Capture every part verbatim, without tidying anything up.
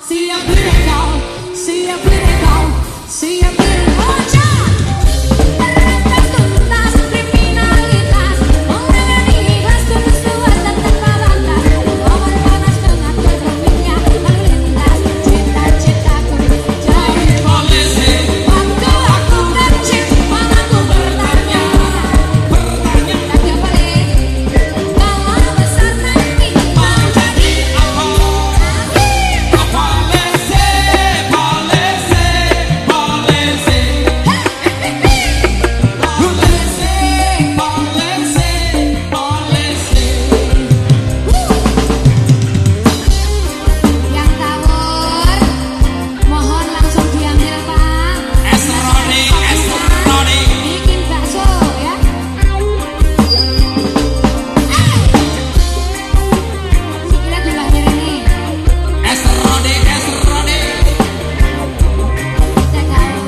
siap beri kau, siap beri kau, siap beri kau. Berantas tuntas kriminalitas, menangani ikhlas tulus kuat dan tanpa batas. Obat panas mengatur rumitnya lalu lintas, cita-citaku jadi polisi. Waktu aku kecil, mamaku bertanya, bertanya, tapi balik, kalau besar nanti mau jadi apa? Polisi, polisi, polisi. Yang tawur, mohon langsung diambil Pak. Es roni, es roni. Bikin bakso ya. Sikile diolah ini. Es roni, es roni. Cek tahu.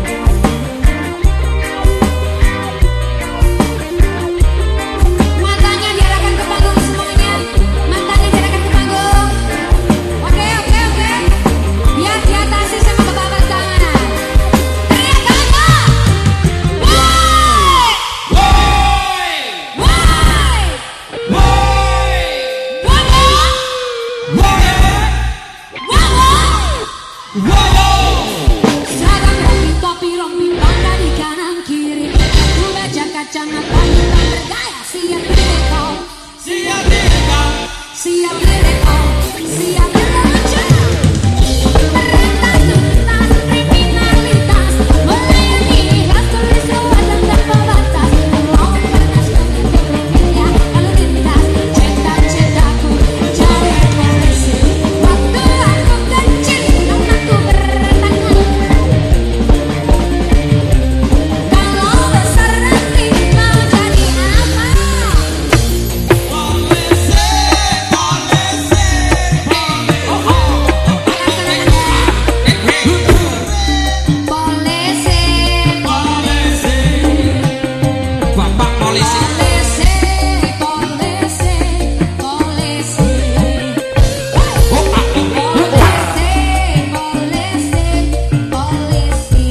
Matanya diarahkan ke panggung semuanya. Matanya diarahkan ke panggung. Oke, oke, oke. Biar diatasi sama kebabat keamanan. Teriak apa? Woi! Woi, Woi! woi, Wowo! woi, Wowo! woi. Seragam rompi, topi rompi, bangga di kanan kiri. Aku baca kacamata hitam bergaya. Siap beri kau, Siap diri kau, siap beri kau, siap berlucu. Berantas tuntas kriminalitas, melayani ikhlas tulis kuat dan tanpa batas. Melawan panas mengatur rumitnya lalu lintas, cita-citaku jadi polisi. Waktu aku kecil, mamaku bertanya, kalau besar nanti mau jadi apa? polisi, polisi, polisi. Oh, oh. Polisi, Polisi. Bapak polisi. polisi, polisi, polisi. Oh, ah, oh, oh. Polisi, polisi, polisi.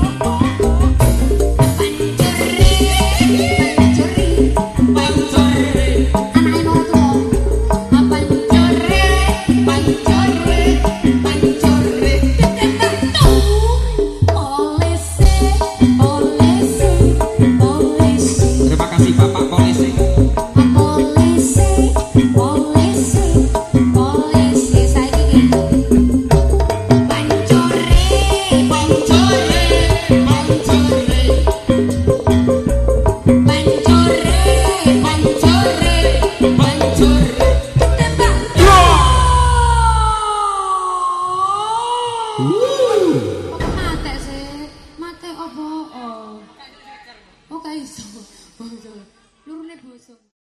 Pencuri, pencuri, Pencuri, anaknya mau tuh. Pencuri, pencuri, pencuri. Ditembak tuh. Polisi, polisi, polisi. terima kasih Bapak polisi. Polisi, polisi, polisi. Saiki iki. Pencuri, pencuri, pencuri. Pencuri, pencuri, pencuri. Tembak. Kok mate sih? Mate opo? Oh, oh, gak iso. Lurune boso.